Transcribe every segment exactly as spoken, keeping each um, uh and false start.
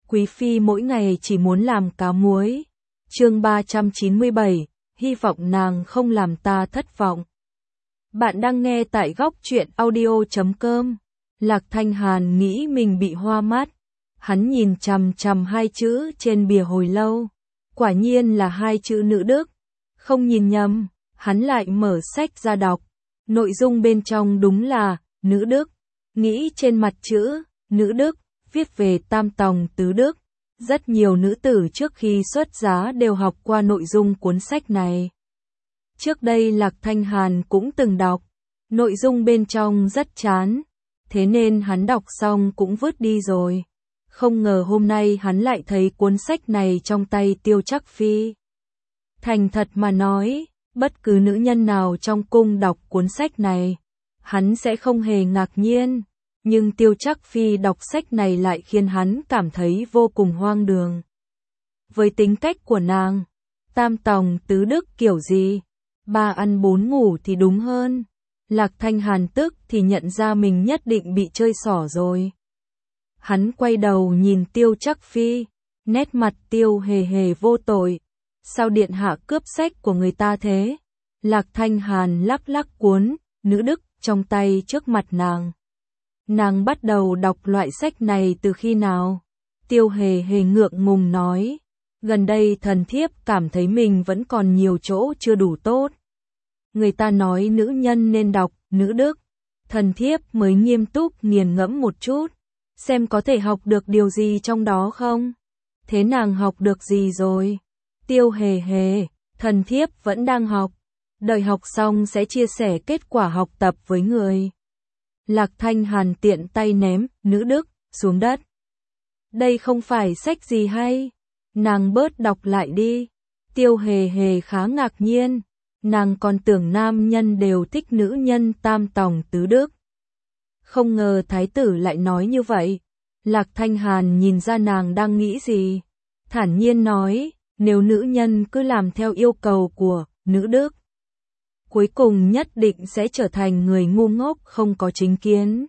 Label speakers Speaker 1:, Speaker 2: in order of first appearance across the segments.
Speaker 1: Quý phi mỗi ngày chỉ muốn làm cá muối. Chương ba trăm chín mươi bảy, hy vọng nàng không làm ta thất vọng. Bạn đang nghe tại góc truyện audio chấm com. Lạc Thanh Hàn nghĩ mình bị hoa mắt. Hắn nhìn chằm chằm hai chữ trên bìa hồi lâu. Quả nhiên là hai chữ nữ đức. Không nhìn nhầm, hắn lại mở sách ra đọc. Nội dung bên trong đúng là nữ đức. Nghĩ trên mặt chữ nữ đức, viết về tam tòng tứ đức. Rất nhiều nữ tử trước khi xuất giá đều học qua nội dung cuốn sách này. Trước đây Lạc Thanh Hàn cũng từng đọc. Nội dung bên trong rất chán. Thế nên hắn đọc xong cũng vứt đi rồi. Không ngờ hôm nay hắn lại thấy cuốn sách này trong tay Tiêu Trắc Phi. Thành thật mà nói, bất cứ nữ nhân nào trong cung đọc cuốn sách này, hắn sẽ không hề ngạc nhiên. Nhưng Tiêu Trắc Phi đọc sách này lại khiến hắn cảm thấy vô cùng hoang đường. Với tính cách của nàng, tam tòng tứ đức kiểu gì, ba ăn bốn ngủ thì đúng hơn. Lạc Thanh Hàn tức thì nhận ra mình nhất định bị chơi xỏ rồi. Hắn quay đầu nhìn Tiêu Trắc Phi, nét mặt Tiêu hề hề vô tội. Sao điện hạ cướp sách của người ta thế? Lạc Thanh Hàn lắc lắc cuốn nữ đức trong tay trước mặt nàng. Nàng bắt đầu đọc loại sách này từ khi nào? Tiêu hề hề ngượng ngùng nói. Gần đây thần thiếp cảm thấy mình vẫn còn nhiều chỗ chưa đủ tốt. Người ta nói nữ nhân nên đọc nữ đức. Thần thiếp mới nghiêm túc nghiền ngẫm một chút. Xem có thể học được điều gì trong đó không? Thế nàng học được gì rồi? Tiêu hề hề, thần thiếp vẫn đang học. Đợi học xong sẽ chia sẻ kết quả học tập với người. Lạc Thanh Hàn tiện tay ném nữ đức xuống đất. Đây không phải sách gì hay. Nàng bớt đọc lại đi. Tiêu hề hề khá ngạc nhiên. Nàng còn tưởng nam nhân đều thích nữ nhân tam tòng tứ đức. Không ngờ thái tử lại nói như vậy. Lạc Thanh Hàn nhìn ra nàng đang nghĩ gì. Thản nhiên nói, nếu nữ nhân cứ làm theo yêu cầu của nữ đức, cuối cùng nhất định sẽ trở thành người ngu ngốc không có chính kiến.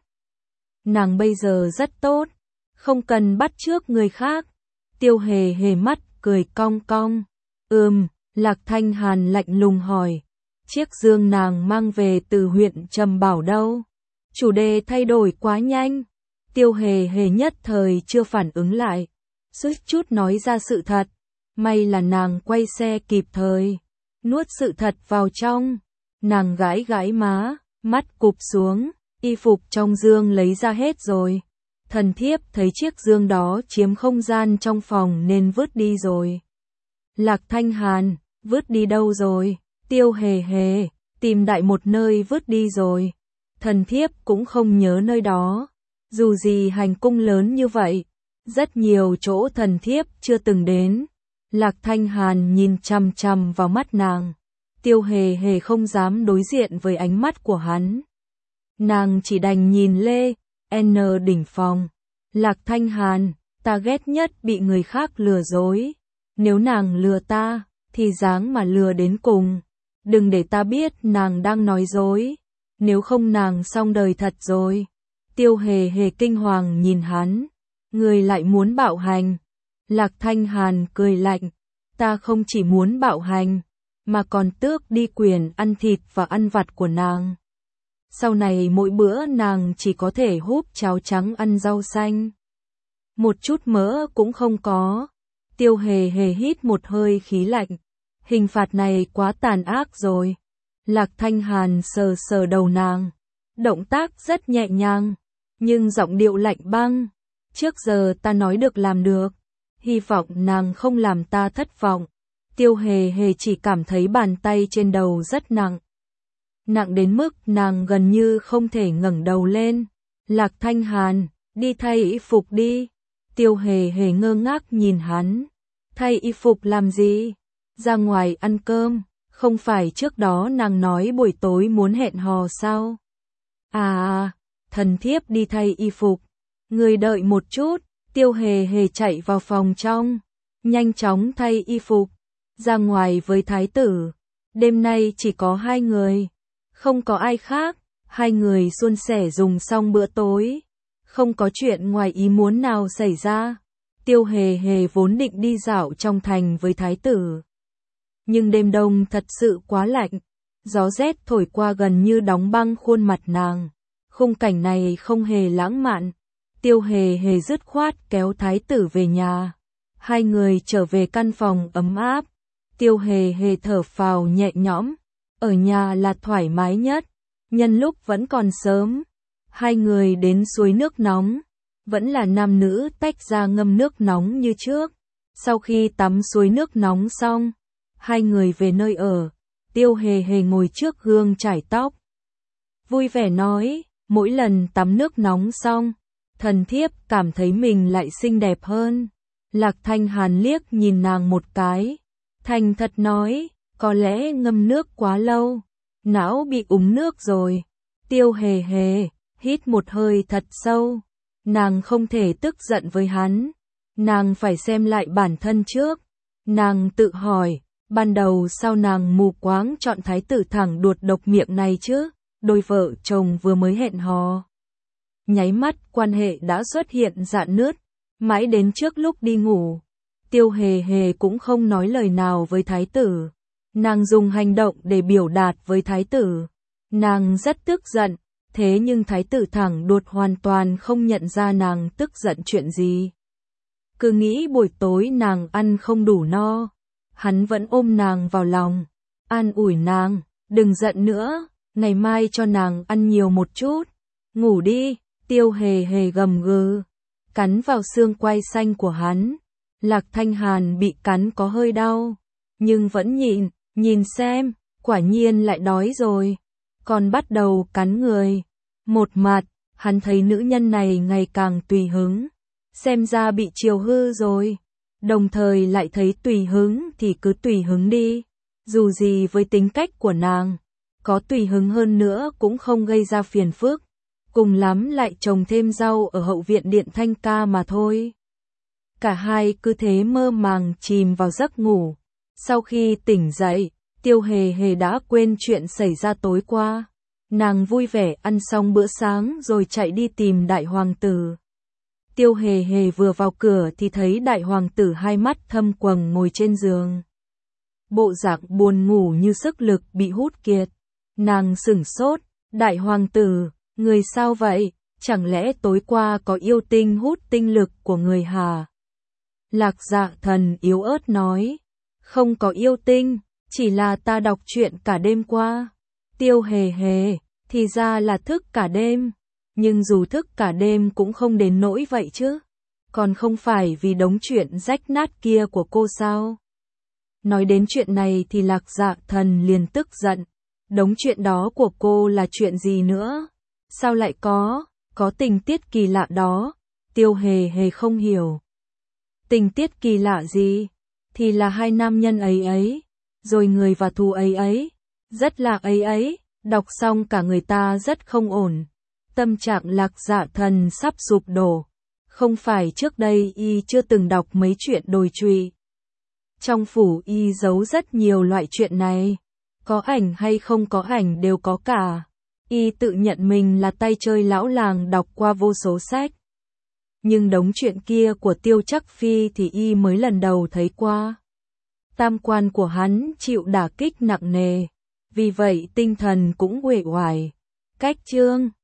Speaker 1: Nàng bây giờ rất tốt, không cần bắt chước người khác. Tiêu hề hề mắt cười cong cong. Ừm, Lạc Thanh Hàn lạnh lùng hỏi. Chiếc dương nàng mang về từ huyện Trầm Bảo đâu? Chủ đề thay đổi quá nhanh. Tiêu hề hề nhất thời chưa phản ứng lại. Suýt chút nói ra sự thật. May là nàng quay xe kịp thời. Nuốt sự thật vào trong. Nàng gãi gãi má, mắt cụp xuống. Y phục trong dương lấy ra hết rồi. Thần thiếp thấy chiếc dương đó chiếm không gian trong phòng nên vứt đi rồi. Lạc Thanh Hàn, vứt đi đâu rồi? Tiêu hề hề, tìm đại một nơi vứt đi rồi. Thần thiếp cũng không nhớ nơi đó. Dù gì hành cung lớn như vậy, rất nhiều chỗ thần thiếp chưa từng đến. Lạc Thanh Hàn nhìn chằm chằm vào mắt nàng. Tiêu hề hề không dám đối diện với ánh mắt của hắn. Nàng chỉ đành nhìn Lê N đỉnh phòng. Lạc Thanh Hàn, ta ghét nhất bị người khác lừa dối. Nếu nàng lừa ta, thì dáng mà lừa đến cùng. Đừng để ta biết nàng đang nói dối. Nếu không nàng xong đời thật rồi. Tiêu hề hề kinh hoàng nhìn hắn. Người lại muốn bạo hành. Lạc Thanh Hàn cười lạnh. Ta không chỉ muốn bạo hành, mà còn tước đi quyền ăn thịt và ăn vặt của nàng. Sau này mỗi bữa nàng chỉ có thể húp cháo trắng ăn rau xanh. Một chút mỡ cũng không có. Tiêu hề hề hít một hơi khí lạnh. Hình phạt này quá tàn ác rồi. Lạc Thanh Hàn sờ sờ đầu nàng. Động tác rất nhẹ nhàng, nhưng giọng điệu lạnh băng. Trước giờ ta nói được làm được. Hy vọng nàng không làm ta thất vọng. Tiêu hề hề chỉ cảm thấy bàn tay trên đầu rất nặng. Nặng đến mức nàng gần như không thể ngẩng đầu lên. Lạc Thanh Hàn, đi thay y phục đi. Tiêu hề hề ngơ ngác nhìn hắn. Thay y phục làm gì? Ra ngoài ăn cơm. Không phải trước đó nàng nói buổi tối muốn hẹn hò sao? À, thần thiếp đi thay y phục. Người đợi một chút. Tiêu hề hề chạy vào phòng trong. Nhanh chóng thay y phục. Ra ngoài với thái tử. Đêm nay chỉ có hai người. Không có ai khác. Hai người suôn sẻ dùng xong bữa tối. Không có chuyện ngoài ý muốn nào xảy ra. Tiêu Hề Hề vốn định đi dạo trong thành với thái tử. Nhưng đêm đông thật sự quá lạnh, gió rét thổi qua gần như đóng băng khuôn mặt nàng. Khung cảnh này không hề lãng mạn. Tiêu Hề Hề dứt khoát kéo thái tử về nhà. Hai người trở về căn phòng ấm áp. Tiêu Hề Hề thở phào nhẹ nhõm. Ở nhà là thoải mái nhất. Nhân lúc vẫn còn sớm, hai người đến suối nước nóng. Vẫn là nam nữ tách ra ngâm nước nóng như trước. Sau khi tắm suối nước nóng xong, hai người về nơi ở. Tiêu Hề Hề ngồi trước gương chải tóc. Vui vẻ nói, mỗi lần tắm nước nóng xong, thần thiếp cảm thấy mình lại xinh đẹp hơn. Lạc Thanh Hàn liếc nhìn nàng một cái. Thành thật nói, có lẽ ngâm nước quá lâu, não bị úng nước rồi. Tiêu Hề Hề hít một hơi thật sâu. Nàng không thể tức giận với hắn. Nàng phải xem lại bản thân trước. Nàng tự hỏi, ban đầu sao nàng mù quáng chọn thái tử thẳng đuột độc miệng này chứ? Đôi vợ chồng vừa mới hẹn hò. Nháy mắt quan hệ đã xuất hiện rạn nứt. Mãi đến trước lúc đi ngủ, Tiêu Hề Hề cũng không nói lời nào với thái tử. Nàng dùng hành động để biểu đạt với thái tử. Nàng rất tức giận, thế nhưng thái tử thẳng đuột hoàn toàn không nhận ra nàng tức giận chuyện gì. Cứ nghĩ buổi tối nàng ăn không đủ no. Hắn vẫn ôm nàng vào lòng, an ủi nàng, đừng giận nữa, ngày mai cho nàng ăn nhiều một chút. Ngủ đi. Tiêu Hề Hề gầm gừ, cắn vào xương quai xanh của hắn. Lạc Thanh Hàn bị cắn có hơi đau, nhưng vẫn nhịn, nhìn xem, quả nhiên lại đói rồi, còn bắt đầu cắn người. Một mặt, hắn thấy nữ nhân này ngày càng tùy hứng, xem ra bị chiều hư rồi. Đồng thời lại thấy tùy hứng thì cứ tùy hứng đi, dù gì với tính cách của nàng, có tùy hứng hơn nữa cũng không gây ra phiền phức. Cùng lắm lại trồng thêm rau ở hậu viện Điện Thanh Ca mà thôi. Cả hai cứ thế mơ màng chìm vào giấc ngủ. Sau khi tỉnh dậy, Tiêu Hề Hề đã quên chuyện xảy ra tối qua. Nàng vui vẻ ăn xong bữa sáng rồi chạy đi tìm đại hoàng tử. Tiêu Hề Hề vừa vào cửa thì thấy đại hoàng tử hai mắt thâm quầng ngồi trên giường. Bộ dạng buồn ngủ như sức lực bị hút kiệt. Nàng sửng sốt, đại hoàng tử, người sao vậy, chẳng lẽ tối qua có yêu tinh hút tinh lực của người hả? Lạc Dạ Thần yếu ớt nói, không có yêu tinh, chỉ là ta đọc truyện cả đêm qua. Tiêu Hề Hề, thì ra là thức cả đêm, nhưng dù thức cả đêm cũng không đến nỗi vậy chứ, còn không phải vì đống chuyện rách nát kia của cô sao? Nói đến chuyện này thì Lạc Dạ Thần liền tức giận, đống chuyện đó của cô là chuyện gì nữa? Sao lại có, có tình tiết kỳ lạ đó? Tiêu Hề Hề không hiểu. Tình tiết kỳ lạ gì? Thì là hai nam nhân ấy ấy, rồi người và thù ấy ấy, rất là ấy ấy, đọc xong cả người ta rất không ổn. Tâm trạng Lạc Dạ Thần sắp sụp đổ. Không phải trước đây y chưa từng đọc mấy chuyện đồi trụy. Trong phủ y giấu rất nhiều loại chuyện này, có ảnh hay không có ảnh đều có cả. Y tự nhận mình là tay chơi lão làng đọc qua vô số sách. Nhưng đống chuyện kia của Tiêu Trắc Phi thì y mới lần đầu thấy qua. Tam quan của hắn chịu đả kích nặng nề, vì vậy tinh thần cũng uể oải. Cách chương